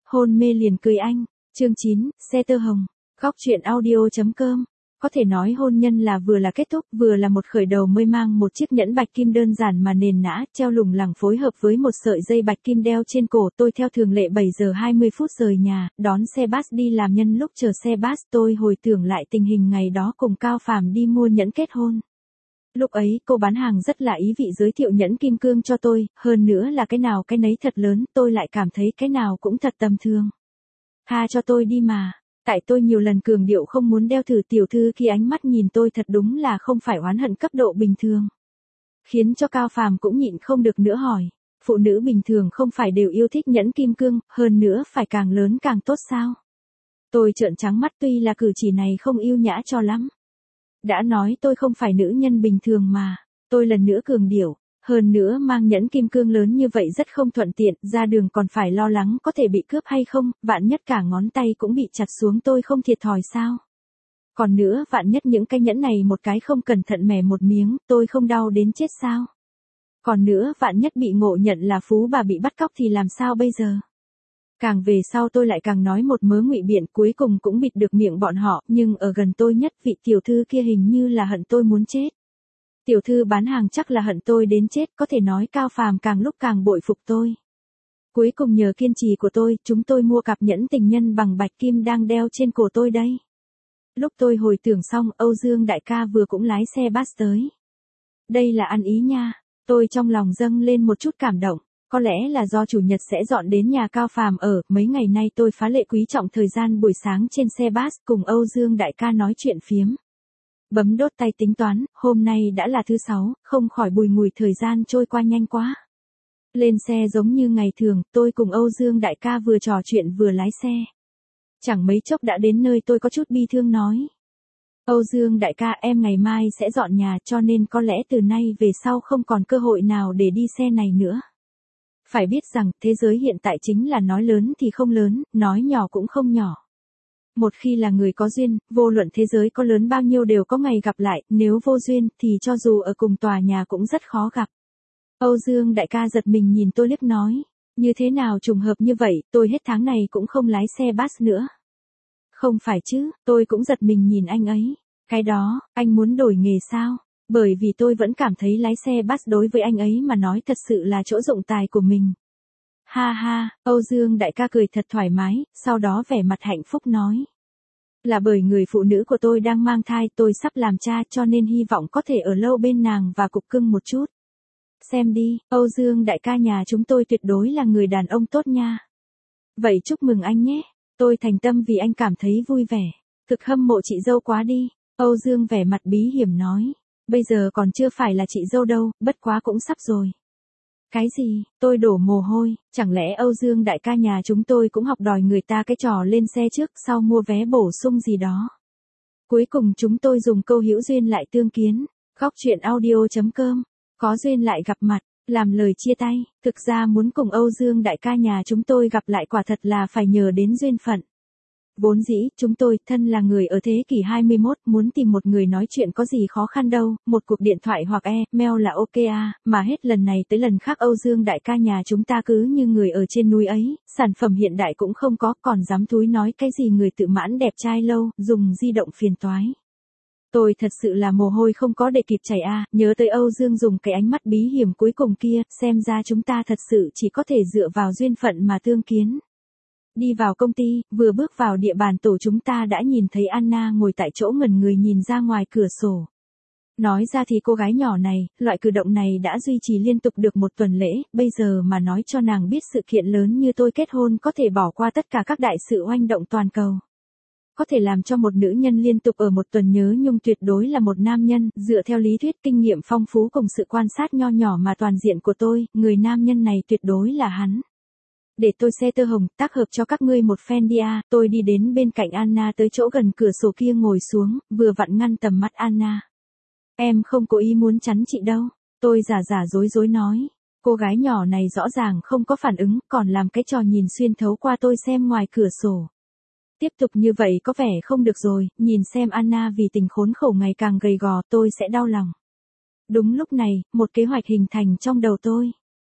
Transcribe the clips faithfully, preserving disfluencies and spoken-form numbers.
hôn mê liền cười anh. Chương chín, xe tơ hồng. Góc truyện audio chấm com. Có thể nói hôn nhân là vừa là kết thúc, vừa là một khởi đầu mới mang một chiếc nhẫn bạch kim đơn giản mà nền nã, treo lủng lẳng phối hợp với một sợi dây bạch kim đeo trên cổ. Tôi theo thường lệ bảy giờ hai mươi phút rời nhà, đón xe bus đi làm. Nhân lúc chờ xe bus, tôi hồi tưởng lại tình hình ngày đó cùng Cao Phàm đi mua nhẫn kết hôn. Lúc ấy, cô bán hàng rất là ý vị giới thiệu nhẫn kim cương cho tôi, hơn nữa là cái nào cái nấy thật lớn, tôi lại cảm thấy cái nào cũng thật tầm thường. Tha cho tôi đi mà. Tại tôi nhiều lần cường điệu không muốn đeo thử, tiểu thư khi ánh mắt nhìn tôi thật đúng là không phải oán hận cấp độ bình thường. Khiến cho Cao Phàm cũng nhịn không được nữa hỏi, phụ nữ bình thường không phải đều yêu thích nhẫn kim cương, hơn nữa phải càng lớn càng tốt sao? Tôi trợn trắng mắt, tuy là cử chỉ này không yêu nhã cho lắm. Đã nói tôi không phải nữ nhân bình thường mà, tôi lần nữa cường điệu. Hơn nữa mang nhẫn kim cương lớn như vậy rất không thuận tiện, ra đường còn phải lo lắng có thể bị cướp hay không, vạn nhất cả ngón tay cũng bị chặt xuống tôi không thiệt thòi sao. Còn nữa vạn nhất những cái nhẫn này một cái không cẩn thận mẻ một miếng, tôi không đau đến chết sao. Còn nữa vạn nhất bị ngộ nhận là phú bà bị bắt cóc thì làm sao bây giờ. Càng về sau tôi lại càng nói một mớ ngụy biện, cuối cùng cũng bịt được miệng bọn họ, nhưng ở gần tôi nhất vị tiểu thư kia hình như là hận tôi muốn chết. Tiểu thư bán hàng chắc là hận tôi đến chết, có thể nói Cao Phàm càng lúc càng bội phục tôi. Cuối cùng nhờ kiên trì của tôi, chúng tôi mua cặp nhẫn tình nhân bằng bạch kim đang đeo trên cổ tôi đây. Lúc tôi hồi tưởng xong, Âu Dương đại ca vừa cũng lái xe bus tới. Đây là ăn ý nha, tôi trong lòng dâng lên một chút cảm động. Có lẽ là do chủ nhật sẽ dọn đến nhà Cao Phàm ở, mấy ngày nay tôi phá lệ quý trọng thời gian buổi sáng trên xe bus cùng Âu Dương đại ca nói chuyện phiếm. Bấm đốt tay tính toán, hôm nay đã là thứ sáu, không khỏi bùi ngùi thời gian trôi qua nhanh quá. Lên xe giống như ngày thường, tôi cùng Âu Dương đại ca vừa trò chuyện vừa lái xe. Chẳng mấy chốc đã đến nơi, tôi có chút bi thương nói. Âu Dương đại ca, em ngày mai sẽ dọn nhà cho nên có lẽ từ nay về sau không còn cơ hội nào để đi xe này nữa. Phải biết rằng, thế giới hiện tại chính là nói lớn thì không lớn, nói nhỏ cũng không nhỏ. Một khi là người có duyên, vô luận thế giới có lớn bao nhiêu đều có ngày gặp lại, nếu vô duyên thì cho dù ở cùng tòa nhà cũng rất khó gặp. Âu Dương đại ca giật mình nhìn tôi liếc nói, như thế nào trùng hợp như vậy, tôi hết tháng này cũng không lái xe bus nữa. Không phải chứ, tôi cũng giật mình nhìn anh ấy. Cái đó, anh muốn đổi nghề sao? Bởi vì tôi vẫn cảm thấy lái xe bus đối với anh ấy mà nói thật sự là chỗ dụng tài của mình. Ha ha, Âu Dương đại ca cười thật thoải mái, sau đó vẻ mặt hạnh phúc nói. Là bởi người phụ nữ của tôi đang mang thai, tôi sắp làm cha cho nên hy vọng có thể ở lâu bên nàng và cục cưng một chút. Xem đi, Âu Dương đại ca nhà chúng tôi tuyệt đối là người đàn ông tốt nha. Vậy chúc mừng anh nhé, tôi thành tâm vì anh cảm thấy vui vẻ. Thực hâm mộ chị dâu quá đi, Âu Dương vẻ mặt bí hiểm nói. Bây giờ còn chưa phải là chị dâu đâu, bất quá cũng sắp rồi. Cái gì, tôi đổ mồ hôi, chẳng lẽ Âu Dương đại ca nhà chúng tôi cũng học đòi người ta cái trò lên xe trước sau mua vé bổ sung gì đó. Cuối cùng chúng tôi dùng câu hữu duyên lại tương kiến, góc truyện audio chấm com, có duyên lại gặp mặt, làm lời chia tay, thực ra muốn cùng Âu Dương đại ca nhà chúng tôi gặp lại quả thật là phải nhờ đến duyên phận. Vốn dĩ, chúng tôi, thân là người ở thế kỷ hai mươi mốt, muốn tìm một người nói chuyện có gì khó khăn đâu, một cuộc điện thoại hoặc email là ok à, mà hết lần này tới lần khác Âu Dương đại ca nhà chúng ta cứ như người ở trên núi ấy, sản phẩm hiện đại cũng không có, còn dám thúi nói cái gì người tự mãn đẹp trai lâu, dùng di động phiền toái. Tôi thật sự là mồ hôi không có để kịp chảy à, nhớ tới Âu Dương dùng cái ánh mắt bí hiểm cuối cùng kia, xem ra chúng ta thật sự chỉ có thể dựa vào duyên phận mà tương kiến. Đi vào công ty, vừa bước vào địa bàn tổ chúng ta đã nhìn thấy Anna ngồi tại chỗ ngẩn người nhìn ra ngoài cửa sổ. Nói ra thì cô gái nhỏ này, loại cử động này đã duy trì liên tục được một tuần lễ, bây giờ mà nói cho nàng biết sự kiện lớn như tôi kết hôn có thể bỏ qua tất cả các đại sự oanh động toàn cầu. Có thể làm cho một nữ nhân liên tục ở một tuần nhớ nhung tuyệt đối là một nam nhân, dựa theo lý thuyết kinh nghiệm phong phú cùng sự quan sát nho nhỏ mà toàn diện của tôi, người nam nhân này tuyệt đối là hắn. Để tôi xe tơ hồng, tác hợp cho các ngươi một phen đi à, tôi đi đến bên cạnh Anna tới chỗ gần cửa sổ kia ngồi xuống, vừa vặn ngăn tầm mắt Anna. Em không cố ý muốn chắn chị đâu, tôi giả giả dối dối nói. Cô gái nhỏ này rõ ràng không có phản ứng, còn làm cái trò nhìn xuyên thấu qua tôi xem ngoài cửa sổ. Tiếp tục như vậy có vẻ không được rồi, nhìn xem Anna vì tình khốn khổ ngày càng gầy gò tôi sẽ đau lòng. Đúng lúc này, một kế hoạch hình thành trong đầu tôi.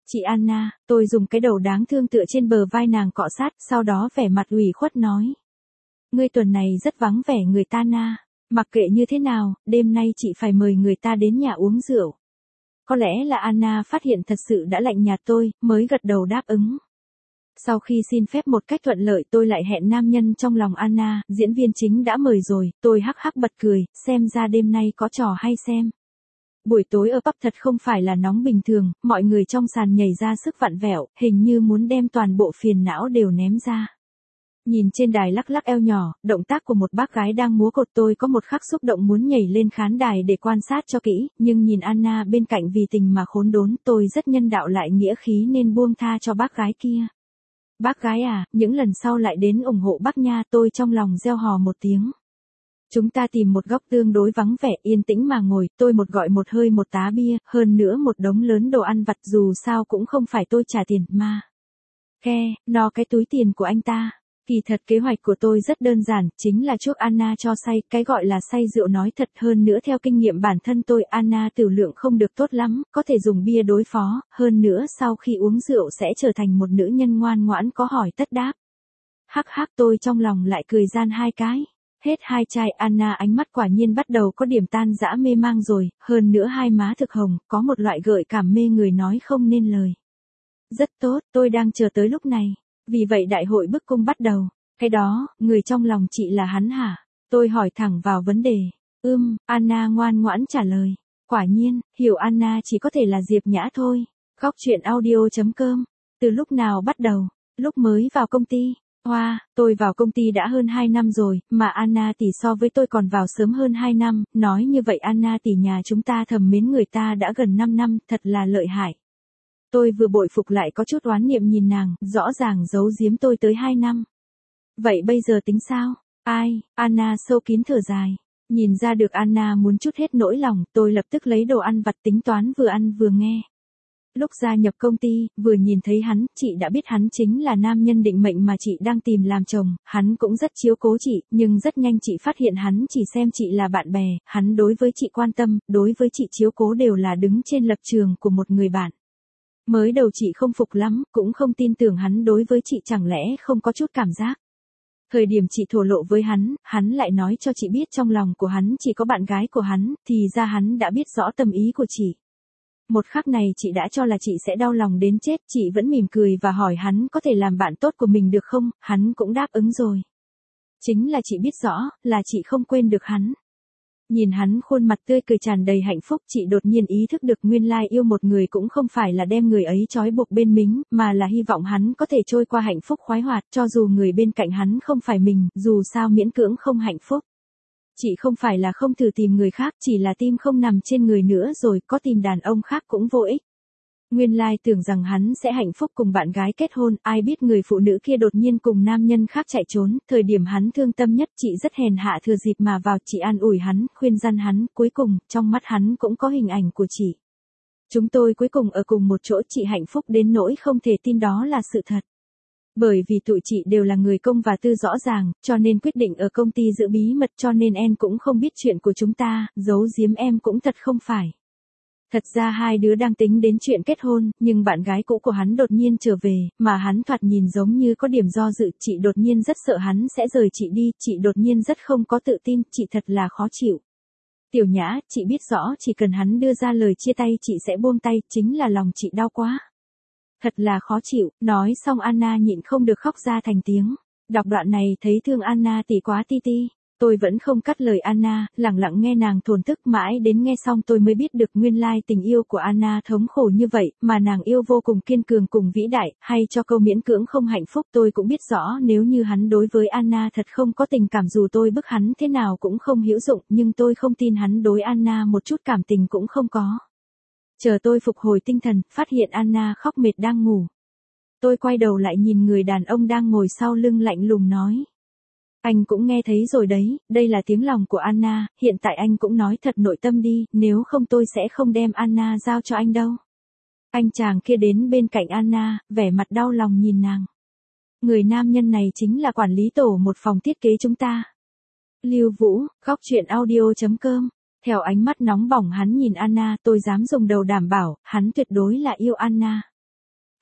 Chị Anna, tôi dùng cái đầu đáng thương tựa trên bờ vai nàng cọ sát, sau đó vẻ mặt ủy khuất nói. Ngươi tuần này rất vắng vẻ người ta na. Mặc kệ như thế nào, đêm nay chị phải mời người ta đến nhà uống rượu. Có lẽ là Anna phát hiện thật sự đã lạnh nhạt tôi, mới gật đầu đáp ứng. Sau khi xin phép một cách thuận lợi tôi lại hẹn nam nhân trong lòng Anna, diễn viên chính đã mời rồi, tôi hắc hắc bật cười, xem ra đêm nay có trò hay xem. Buổi tối ở pub thật không phải là nóng bình thường, mọi người trong sàn nhảy ra sức vặn vẹo, hình như muốn đem toàn bộ phiền não đều ném ra. Nhìn trên đài lắc lắc eo nhỏ, động tác của một bác gái đang múa cột tôi có một khắc xúc động muốn nhảy lên khán đài để quan sát cho kỹ, nhưng nhìn Anna bên cạnh vì tình mà khốn đốn tôi rất nhân đạo lại nghĩa khí nên buông tha cho bác gái kia. Bác gái à, những lần sau lại đến ủng hộ bác nha, tôi trong lòng reo hò một tiếng. Chúng ta tìm một góc tương đối vắng vẻ yên tĩnh mà ngồi, tôi một gọi một hơi một tá bia, hơn nữa một đống lớn đồ ăn vặt dù sao cũng không phải tôi trả tiền mà. Khe, no cái túi tiền của anh ta. Kỳ thật kế hoạch của tôi rất đơn giản, chính là chuốc Anna cho say, cái gọi là say rượu nói thật hơn nữa theo kinh nghiệm bản thân tôi Anna tiểu lượng không được tốt lắm, có thể dùng bia đối phó, hơn nữa sau khi uống rượu sẽ trở thành một nữ nhân ngoan ngoãn có hỏi tất đáp. Hắc hắc tôi trong lòng lại cười gian hai cái. Hết hai chai Anna ánh mắt quả nhiên bắt đầu có điểm tan dã mê mang rồi, hơn nữa hai má thực hồng, có một loại gợi cảm mê người nói không nên lời. Rất tốt, tôi đang chờ tới lúc này. Vì vậy đại hội bức cung bắt đầu. Cái đó, người trong lòng chị là hắn hả? Tôi hỏi thẳng vào vấn đề. Ưm, Anna ngoan ngoãn trả lời. Quả nhiên, hiểu Anna chỉ có thể là Diệp Nhã thôi. Góc chuyện audio chấm com. Từ lúc nào bắt đầu? Lúc mới vào công ty. Hoa, wow, tôi vào công ty đã hơn hai năm rồi, mà Anna tỷ so với tôi còn vào sớm hơn hai năm. Nói như vậy Anna tỷ nhà chúng ta thầm mến người ta đã gần năm năm, thật là lợi hại. Tôi vừa bội phục lại có chút oán niệm nhìn nàng, rõ ràng giấu giếm tôi tới hai năm. Vậy bây giờ tính sao? Ai? Anna sâu kín thở dài. Nhìn ra được Anna muốn trút hết nỗi lòng, tôi lập tức lấy đồ ăn vặt tính toán vừa ăn vừa nghe. Lúc gia nhập công ty, vừa nhìn thấy hắn, chị đã biết hắn chính là nam nhân định mệnh mà chị đang tìm làm chồng, hắn cũng rất chiếu cố chị, nhưng rất nhanh chị phát hiện hắn chỉ xem chị là bạn bè, hắn đối với chị quan tâm, đối với chị chiếu cố đều là đứng trên lập trường của một người bạn. Mới đầu chị không phục lắm, cũng không tin tưởng hắn đối với chị chẳng lẽ không có chút cảm giác. Thời điểm chị thổ lộ với hắn, hắn lại nói cho chị biết trong lòng của hắn chỉ có bạn gái của hắn, thì ra hắn đã biết rõ tâm ý của chị. Một khắc này chị đã cho là chị sẽ đau lòng đến chết, chị vẫn mỉm cười và hỏi hắn có thể làm bạn tốt của mình được không, hắn cũng đáp ứng rồi. Chính là chị biết rõ, là chị không quên được hắn. Nhìn hắn khuôn mặt tươi cười tràn đầy hạnh phúc, chị đột nhiên ý thức được nguyên lai yêu một người cũng không phải là đem người ấy trói buộc bên mình, mà là hy vọng hắn có thể trôi qua hạnh phúc khoái hoạt, cho dù người bên cạnh hắn không phải mình, dù sao miễn cưỡng không hạnh phúc. Chị không phải là không thử tìm người khác, chỉ là tim không nằm trên người nữa rồi, có tìm đàn ông khác cũng vô ích. Nguyên lai tưởng rằng hắn sẽ hạnh phúc cùng bạn gái kết hôn, ai biết người phụ nữ kia đột nhiên cùng nam nhân khác chạy trốn, thời điểm hắn thương tâm nhất chị rất hèn hạ thừa dịp mà vào, chị an ủi hắn, khuyên răn hắn, cuối cùng, trong mắt hắn cũng có hình ảnh của chị. Chúng tôi cuối cùng ở cùng một chỗ, chị hạnh phúc đến nỗi không thể tin đó là sự thật. Bởi vì tụi chị đều là người công và tư rõ ràng, cho nên quyết định ở công ty giữ bí mật, cho nên em cũng không biết chuyện của chúng ta, giấu giếm em cũng thật không phải. Thật ra hai đứa đang tính đến chuyện kết hôn, nhưng bạn gái cũ của hắn đột nhiên trở về, mà hắn thoạt nhìn giống như có điểm do dự, chị đột nhiên rất sợ hắn sẽ rời chị đi, chị đột nhiên rất không có tự tin, chị thật là khó chịu. Tiểu Nhã, chị biết rõ chỉ cần hắn đưa ra lời chia tay chị sẽ buông tay, chính là lòng chị đau quá. Thật là khó chịu, nói xong Anna nhịn không được khóc ra thành tiếng. Đọc đoạn này thấy thương Anna tỷ quá ti ti. Tôi vẫn không cắt lời Anna, lặng lặng nghe nàng thổn thức mãi đến nghe xong tôi mới biết được nguyên lai tình yêu của Anna thống khổ như vậy, mà nàng yêu vô cùng kiên cường cùng vĩ đại, hay cho câu miễn cưỡng không hạnh phúc. Tôi cũng biết rõ nếu như hắn đối với Anna thật không có tình cảm dù tôi bức hắn thế nào cũng không hữu dụng, nhưng tôi không tin hắn đối Anna một chút cảm tình cũng không có. Chờ tôi phục hồi tinh thần, phát hiện Anna khóc mệt đang ngủ. Tôi quay đầu lại nhìn người đàn ông đang ngồi sau lưng lạnh lùng nói. Anh cũng nghe thấy rồi đấy, đây là tiếng lòng của Anna, hiện tại anh cũng nói thật nội tâm đi, nếu không tôi sẽ không đem Anna giao cho anh đâu. Anh chàng kia đến bên cạnh Anna, vẻ mặt đau lòng nhìn nàng. Người nam nhân này chính là quản lý tổ một phòng thiết kế chúng ta. Lưu Vũ, góc chuyện audio chấm com. Theo ánh mắt nóng bỏng hắn nhìn Anna, tôi dám dùng đầu đảm bảo, hắn tuyệt đối là yêu Anna.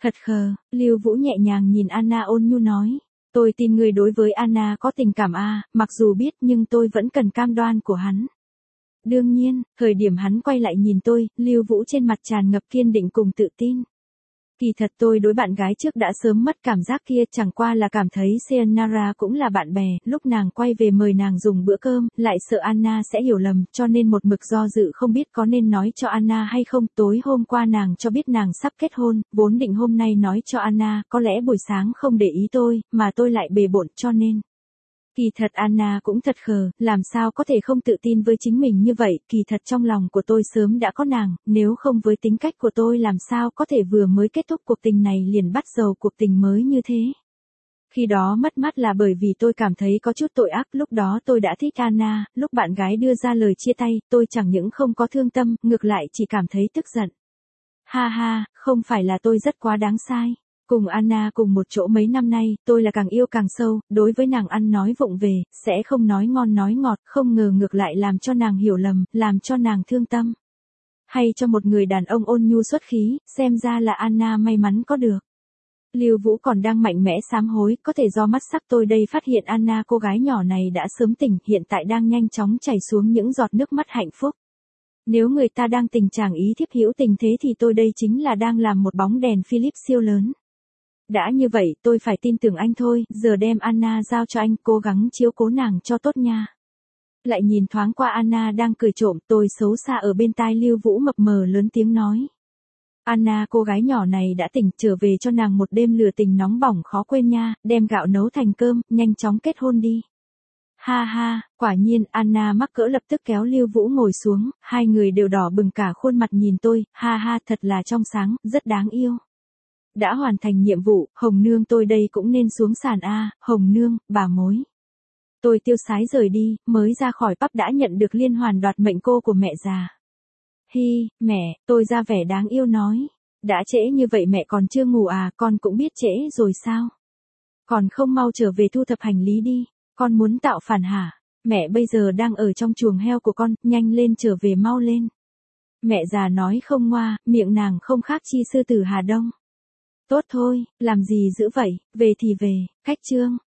Thật khờ, Lưu Vũ nhẹ nhàng nhìn Anna ôn nhu nói. Tôi tin người đối với Anna có tình cảm à, mặc dù biết nhưng tôi vẫn cần cam đoan của hắn. Đương nhiên, thời điểm hắn quay lại nhìn tôi, Lưu Vũ trên mặt tràn ngập kiên định cùng tự tin. Kỳ thật tôi đối bạn gái trước đã sớm mất cảm giác kia, chẳng qua là cảm thấy Sayonara cũng là bạn bè, lúc nàng quay về mời nàng dùng bữa cơm, lại sợ Anna sẽ hiểu lầm, cho nên một mực do dự không biết có nên nói cho Anna hay không. Tối hôm qua nàng cho biết nàng sắp kết hôn, vốn định hôm nay nói cho Anna, có lẽ buổi sáng không để ý tôi, mà tôi lại bề bộn cho nên. Kỳ thật Anna cũng thật khờ, làm sao có thể không tự tin với chính mình như vậy, kỳ thật trong lòng của tôi sớm đã có nàng, nếu không với tính cách của tôi làm sao có thể vừa mới kết thúc cuộc tình này liền bắt đầu cuộc tình mới như thế. Khi đó mất mát là bởi vì tôi cảm thấy có chút tội ác, lúc đó tôi đã thích Anna, lúc bạn gái đưa ra lời chia tay, tôi chẳng những không có thương tâm, ngược lại chỉ cảm thấy tức giận. Ha ha, không phải là tôi rất quá đáng sai. Cùng Anna cùng một chỗ mấy năm nay, tôi là càng yêu càng sâu, đối với nàng ăn nói vụng về, sẽ không nói ngon nói ngọt, không ngờ ngược lại làm cho nàng hiểu lầm, làm cho nàng thương tâm. Hay cho một người đàn ông ôn nhu xuất khí, xem ra là Anna may mắn có được. Lưu Vũ còn đang mạnh mẽ sám hối, có thể do mắt sắc tôi đây phát hiện Anna cô gái nhỏ này đã sớm tỉnh, hiện tại đang nhanh chóng chảy xuống những giọt nước mắt hạnh phúc. Nếu người ta đang tình trạng ý thiếp hữu tình thế thì tôi đây chính là đang làm một bóng đèn Philip siêu lớn. Đã như vậy, tôi phải tin tưởng anh thôi, giờ đem Anna giao cho anh, cố gắng chiếu cố nàng cho tốt nha. Lại nhìn thoáng qua Anna đang cười trộm, tôi xấu xa ở bên tai Lưu Vũ mập mờ lớn tiếng nói. Anna cô gái nhỏ này đã tỉnh, trở về cho nàng một đêm lửa tình nóng bỏng khó quên nha, đem gạo nấu thành cơm, nhanh chóng kết hôn đi. Ha ha, quả nhiên, Anna mắc cỡ lập tức kéo Lưu Vũ ngồi xuống, hai người đều đỏ bừng cả khuôn mặt nhìn tôi, ha ha thật là trong sáng, rất đáng yêu. Đã hoàn thành nhiệm vụ, Hồng Nương tôi đây cũng nên xuống sàn a, Hồng Nương, bà mối. Tôi tiêu sái rời đi, mới ra khỏi pub đã nhận được liên hoàn đoạt mệnh cô của mẹ già. Hi, mẹ, tôi ra vẻ đáng yêu nói. Đã trễ như vậy mẹ còn chưa ngủ à, con cũng biết trễ rồi sao? Còn không mau trở về thu thập hành lý đi, con muốn tạo phản hả? Mẹ bây giờ đang ở trong chuồng heo của con, nhanh lên trở về mau lên. Mẹ già nói không ngoa, miệng nàng không khác chi sư tử Hà Đông. Tốt thôi, làm gì dữ vậy, về thì về, cách chương.